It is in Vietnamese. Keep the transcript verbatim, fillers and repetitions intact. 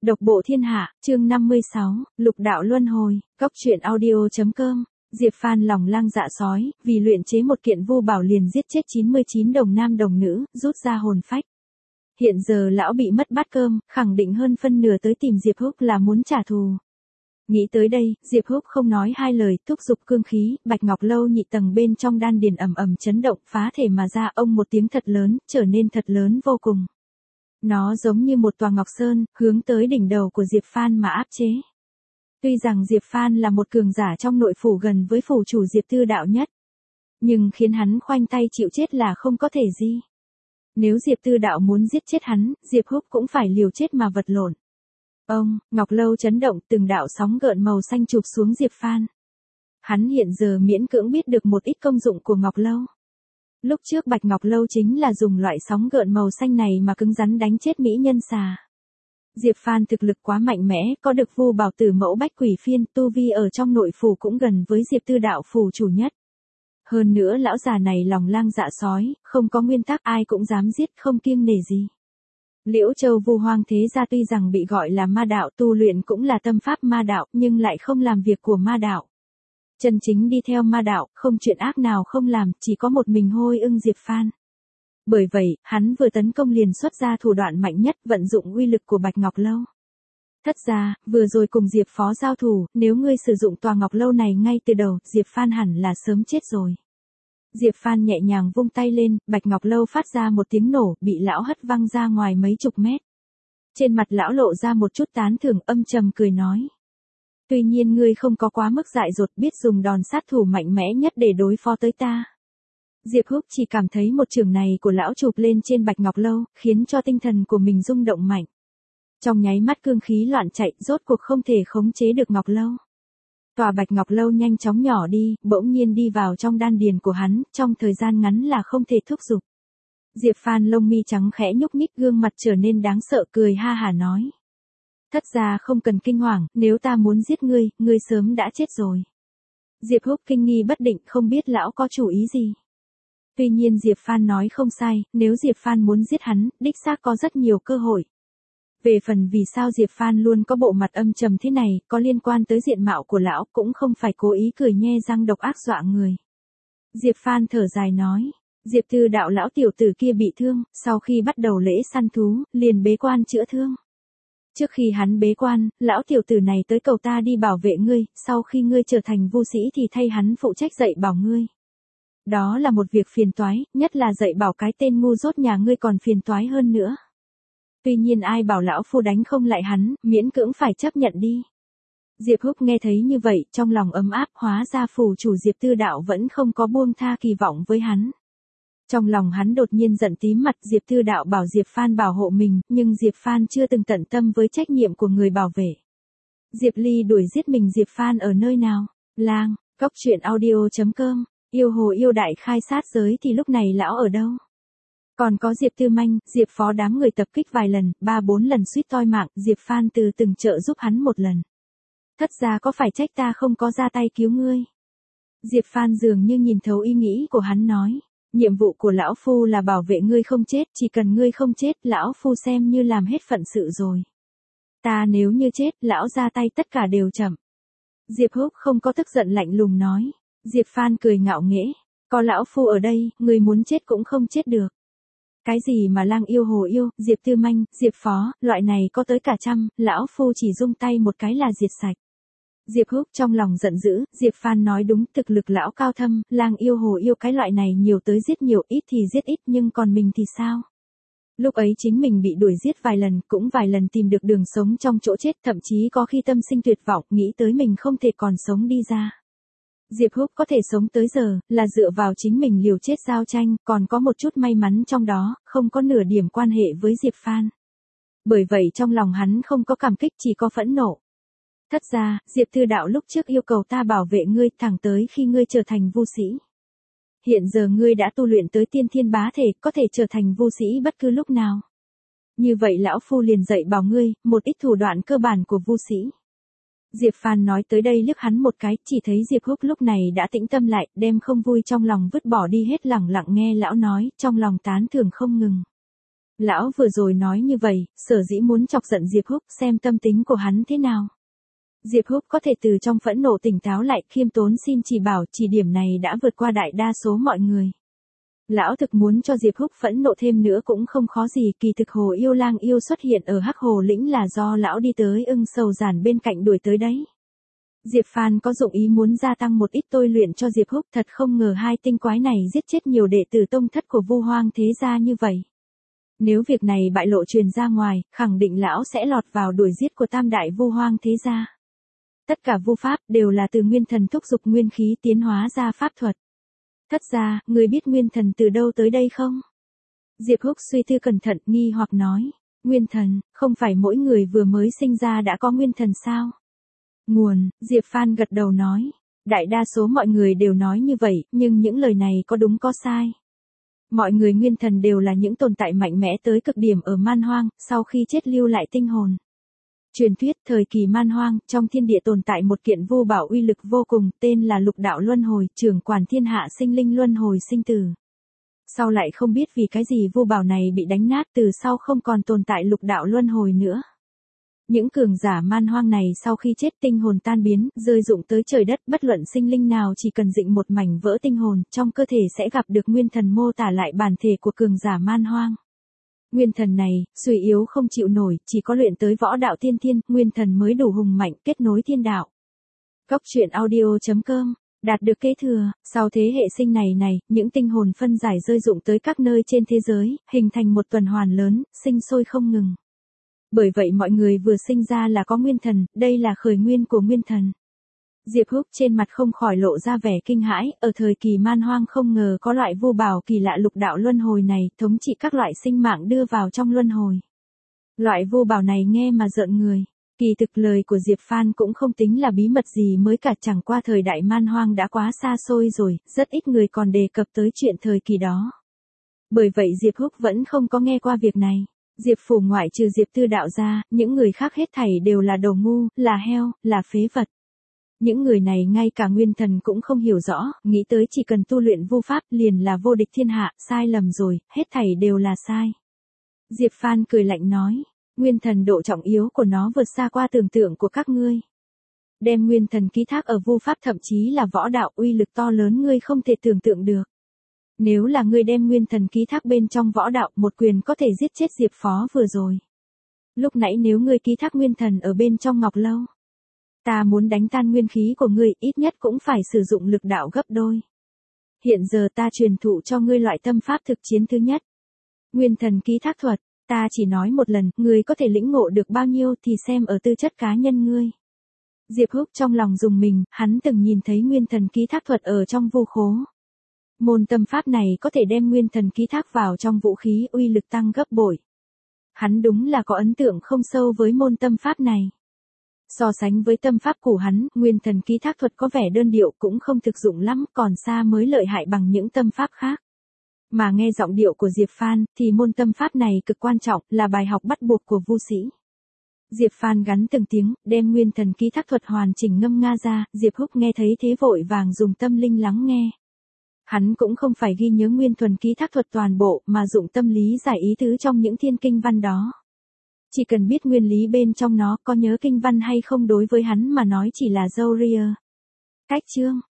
Độc bộ thiên hạ, chương năm mươi sáu, lục đạo luân hồi, cóc truyện audio.com. Diệp Phan lòng lang dạ sói, vì luyện chế một kiện vu bảo liền giết chết chín mươi chín đồng nam đồng nữ, rút ra hồn phách. Hiện giờ lão bị mất bát cơm, khẳng định hơn phân nửa tới tìm Diệp Húc là muốn trả thù. Nghĩ tới đây, Diệp Húc không nói hai lời, thúc giục cương khí, bạch ngọc lâu nhị tầng bên trong đan điền ầm ầm chấn động, phá thể mà ra, ông một tiếng thật lớn, trở nên thật lớn vô cùng. Nó giống như một tòa ngọc sơn, hướng tới đỉnh đầu của Diệp Phan mà áp chế. Tuy rằng Diệp Phan là một cường giả trong nội phủ gần với phủ chủ Diệp Tư Đạo nhất, nhưng khiến hắn khoanh tay chịu chết là không có thể gì. Nếu Diệp Tư Đạo muốn giết chết hắn, Diệp Húc cũng phải liều chết mà vật lộn. Ông, ngọc lâu chấn động, từng đạo sóng gợn màu xanh chụp xuống Diệp Phan. Hắn hiện giờ miễn cưỡng biết được một ít công dụng của ngọc lâu. Lúc trước bạch ngọc lâu chính là dùng loại sóng gợn màu xanh này mà cứng rắn đánh chết mỹ nhân xà. Diệp Phan thực lực quá mạnh mẽ, có được vu bảo tử mẫu bách quỷ phiên, tu vi ở trong nội phủ cũng gần với Diệp Tư Đạo phủ chủ nhất. Hơn nữa lão già này lòng lang dạ sói, không có nguyên tắc, ai cũng dám giết, không kiêng nể gì. Liễu Châu Vu Hoang thế gia tuy rằng bị gọi là ma đạo, tu luyện cũng là tâm pháp ma đạo, nhưng lại không làm việc của ma đạo. Chân chính đi theo ma đạo, không chuyện ác nào không làm, chỉ có một mình hôi ưng Diệp Phan. Bởi vậy, hắn vừa tấn công liền xuất ra thủ đoạn mạnh nhất, vận dụng uy lực của Bạch Ngọc Lâu. Thất ra, vừa rồi cùng Diệp Phó giao thủ, nếu ngươi sử dụng tòa Ngọc Lâu này ngay từ đầu, Diệp Phan hẳn là sớm chết rồi. Diệp Phan nhẹ nhàng vung tay lên, Bạch Ngọc Lâu phát ra một tiếng nổ, bị lão hất văng ra ngoài mấy chục mét. Trên mặt lão lộ ra một chút tán thưởng, âm trầm cười nói. Tuy nhiên ngươi không có quá mức dại dột, biết dùng đòn sát thủ mạnh mẽ nhất để đối phó tới ta. Diệp Húc chỉ cảm thấy một chưởng này của lão chụp lên trên Bạch Ngọc Lâu, khiến cho tinh thần của mình rung động mạnh. Trong nháy mắt cương khí loạn chạy, rốt cuộc không thể khống chế được Ngọc Lâu. Tòa Bạch Ngọc Lâu nhanh chóng nhỏ đi, bỗng nhiên đi vào trong đan điền của hắn, trong thời gian ngắn là không thể thúc giục. Diệp Phan lông mi trắng khẽ nhúc nhích, gương mặt trở nên đáng sợ, cười ha hả nói. Thất gia không cần kinh hoàng, nếu ta muốn giết ngươi, ngươi sớm đã chết rồi. Diệp Húc kinh nghi bất định, không biết lão có chủ ý gì. Tuy nhiên Diệp Phan nói không sai, nếu Diệp Phan muốn giết hắn, đích xác có rất nhiều cơ hội. Về phần vì sao Diệp Phan luôn có bộ mặt âm trầm thế này, có liên quan tới diện mạo của lão, cũng không phải cố ý cười nhe răng độc ác dọa người. Diệp Phan thở dài nói, Diệp Tư Đạo lão tiểu tử kia bị thương, sau khi bắt đầu lễ săn thú, liền bế quan chữa thương. Trước khi hắn bế quan, lão tiểu tử này tới cầu ta đi bảo vệ ngươi, sau khi ngươi trở thành vu sĩ thì thay hắn phụ trách dạy bảo ngươi. Đó là một việc phiền toái, nhất là dạy bảo cái tên ngu dốt nhà ngươi còn phiền toái hơn nữa. Tuy nhiên ai bảo lão phu đánh không lại hắn, miễn cưỡng phải chấp nhận đi. Diệp Húc nghe thấy như vậy, trong lòng ấm áp, hóa ra phủ chủ Diệp Tư Đạo vẫn không có buông tha kỳ vọng với hắn. Trong lòng hắn đột nhiên giận tím mặt, Diệp Tư Đạo bảo Diệp Phan bảo hộ mình, nhưng Diệp Phan chưa từng tận tâm với trách nhiệm của người bảo vệ. Diệp Ly đuổi giết mình Diệp Phan ở nơi nào? Lang, cóc truyện audio.com. Yêu hồ yêu đại khai sát giới thì lúc này lão ở đâu? Còn có Diệp Tư Manh, Diệp Phó đám người tập kích vài lần, ba bốn lần suýt toi mạng, Diệp Phan từ từng trợ giúp hắn một lần. Thất gia có phải trách ta không có ra tay cứu ngươi? Diệp Phan dường như nhìn thấu ý nghĩ của hắn nói, nhiệm vụ của lão phu là bảo vệ ngươi không chết, chỉ cần ngươi không chết, lão phu xem như làm hết phận sự rồi. Ta nếu như chết, lão ra tay tất cả đều chậm. Diệp Húc không có tức giận lạnh lùng nói. Diệp Phan cười ngạo nghễ, có lão phu ở đây, người muốn chết cũng không chết được. Cái gì mà lang yêu hồ yêu, Diệp Tư Manh, Diệp Phó, loại này có tới cả trăm, lão phu chỉ dung tay một cái là diệt sạch. Diệp Húc trong lòng giận dữ, Diệp Phan nói đúng, thực lực lão cao thâm, lang yêu hồ yêu cái loại này nhiều tới giết nhiều, ít thì giết ít, nhưng còn mình thì sao? Lúc ấy chính mình bị đuổi giết vài lần, cũng vài lần tìm được đường sống trong chỗ chết, thậm chí có khi tâm sinh tuyệt vọng, nghĩ tới mình không thể còn sống đi ra. Diệp Húc có thể sống tới giờ, là dựa vào chính mình liều chết giao tranh, còn có một chút may mắn trong đó, không có nửa điểm quan hệ với Diệp Phan. Bởi vậy trong lòng hắn không có cảm kích, chỉ có phẫn nộ. Thất ra, Diệp Tư Đạo lúc trước yêu cầu ta bảo vệ ngươi, thẳng tới khi ngươi trở thành vu sĩ. Hiện giờ ngươi đã tu luyện tới tiên thiên bá thể, có thể trở thành vu sĩ bất cứ lúc nào. Như vậy lão phu liền dạy bảo ngươi, một ít thủ đoạn cơ bản của vu sĩ. Diệp Phan nói tới đây liếc hắn một cái, chỉ thấy Diệp Húc lúc này đã tĩnh tâm lại, đem không vui trong lòng vứt bỏ đi hết, lẳng lặng nghe lão nói, trong lòng tán thưởng không ngừng. Lão vừa rồi nói như vậy, sở dĩ muốn chọc giận Diệp Húc xem tâm tính của hắn thế nào. Diệp Húc có thể từ trong phẫn nộ tỉnh táo lại, khiêm tốn xin chỉ bảo, chỉ điểm này đã vượt qua đại đa số mọi người. Lão thực muốn cho Diệp Húc phẫn nộ thêm nữa cũng không khó gì, kỳ thực Hồ Yêu Lang yêu xuất hiện ở Hắc Hồ lĩnh là do lão đi tới ưng sầu giản bên cạnh đuổi tới đấy. Diệp Phan có dụng ý muốn gia tăng một ít tôi luyện cho Diệp Húc, thật không ngờ hai tinh quái này giết chết nhiều đệ tử tông thất của Vu Hoang thế gia như vậy. Nếu việc này bại lộ truyền ra ngoài, khẳng định lão sẽ lọt vào đuổi giết của tam đại Vu Hoang thế gia. Tất cả vu pháp đều là từ nguyên thần thúc dục nguyên khí tiến hóa ra pháp thuật. Thất gia, người biết nguyên thần từ đâu tới đây không? Diệp Húc suy tư cẩn thận, nghi hoặc nói. Nguyên thần, không phải mỗi người vừa mới sinh ra đã có nguyên thần sao? Nguồn, Diệp Phan gật đầu nói. Đại đa số mọi người đều nói như vậy, nhưng những lời này có đúng có sai. Mọi người nguyên thần đều là những tồn tại mạnh mẽ tới cực điểm ở man hoang, sau khi chết lưu lại tinh hồn. Truyền thuyết thời kỳ man hoang, trong thiên địa tồn tại một kiện vu bảo uy lực vô cùng, tên là Lục Đạo Luân Hồi, trưởng quản thiên hạ sinh linh luân hồi sinh tử. Sau lại không biết vì cái gì vu bảo này bị đánh nát, từ sau không còn tồn tại Lục Đạo Luân Hồi nữa. Những cường giả man hoang này sau khi chết tinh hồn tan biến, rơi rụng tới trời đất, bất luận sinh linh nào chỉ cần dịnh một mảnh vỡ tinh hồn, trong cơ thể sẽ gặp được nguyên thần mô tả lại bản thể của cường giả man hoang. Nguyên thần này, suy yếu không chịu nổi, chỉ có luyện tới võ đạo tiên thiên, nguyên thần mới đủ hùng mạnh, kết nối thiên đạo. Góc truyện audio chấm com, đạt được kế thừa, sau thế hệ sinh này này, những tinh hồn phân giải rơi rụng tới các nơi trên thế giới, hình thành một tuần hoàn lớn, sinh sôi không ngừng. Bởi vậy mọi người vừa sinh ra là có nguyên thần, đây là khởi nguyên của nguyên thần. Diệp Húc trên mặt không khỏi lộ ra vẻ kinh hãi, ở thời kỳ man hoang không ngờ có loại vu bảo kỳ lạ Lục Đạo Luân Hồi này, thống trị các loại sinh mạng đưa vào trong luân hồi. Loại vu bảo này nghe mà rợn người. Kỳ thực lời của Diệp Phan cũng không tính là bí mật gì mới cả, chẳng qua thời đại man hoang đã quá xa xôi rồi, rất ít người còn đề cập tới chuyện thời kỳ đó. Bởi vậy Diệp Húc vẫn không có nghe qua việc này. Diệp phủ ngoại trừ Diệp Tư Đạo ra, những người khác hết thảy đều là đồ ngu, là heo, là phế vật. Những người này ngay cả nguyên thần cũng không hiểu rõ, nghĩ tới chỉ cần tu luyện vu pháp liền là vô địch thiên hạ, sai lầm rồi, hết thảy đều là sai. Diệp Phan cười lạnh nói, nguyên thần độ trọng yếu của nó vượt xa qua tưởng tượng của các ngươi. Đem nguyên thần ký thác ở vu pháp thậm chí là võ đạo, uy lực to lớn ngươi không thể tưởng tượng được. Nếu là ngươi đem nguyên thần ký thác bên trong võ đạo, một quyền có thể giết chết Diệp Phó vừa rồi. Lúc nãy nếu ngươi ký thác nguyên thần ở bên trong Ngọc Lâu, ta muốn đánh tan nguyên khí của ngươi, ít nhất cũng phải sử dụng lực đạo gấp đôi. Hiện giờ ta truyền thụ cho ngươi loại tâm pháp thực chiến thứ nhất. Nguyên thần ký thác thuật, ta chỉ nói một lần, ngươi có thể lĩnh ngộ được bao nhiêu thì xem ở tư chất cá nhân ngươi. Diệp Húc trong lòng dùng mình, hắn từng nhìn thấy nguyên thần ký thác thuật ở trong vu khố. Môn tâm pháp này có thể đem nguyên thần ký thác vào trong vũ khí, uy lực tăng gấp bội. Hắn đúng là có ấn tượng không sâu với môn tâm pháp này. So sánh với tâm pháp của hắn, nguyên thần ký thác thuật có vẻ đơn điệu cũng không thực dụng lắm, còn xa mới lợi hại bằng những tâm pháp khác. Mà nghe giọng điệu của Diệp Phan, thì môn tâm pháp này cực quan trọng, là bài học bắt buộc của vu sĩ. Diệp Phan gắn từng tiếng, đem nguyên thần ký thác thuật hoàn chỉnh ngâm nga ra, Diệp Húc nghe thấy thế vội vàng dùng tâm linh lắng nghe. Hắn cũng không phải ghi nhớ nguyên thuần ký thác thuật toàn bộ, mà dụng tâm lý giải ý tứ trong những thiên kinh văn đó. Chỉ cần biết nguyên lý bên trong nó, có nhớ kinh văn hay không đối với hắn mà nói chỉ là dâu ria. Cách chương,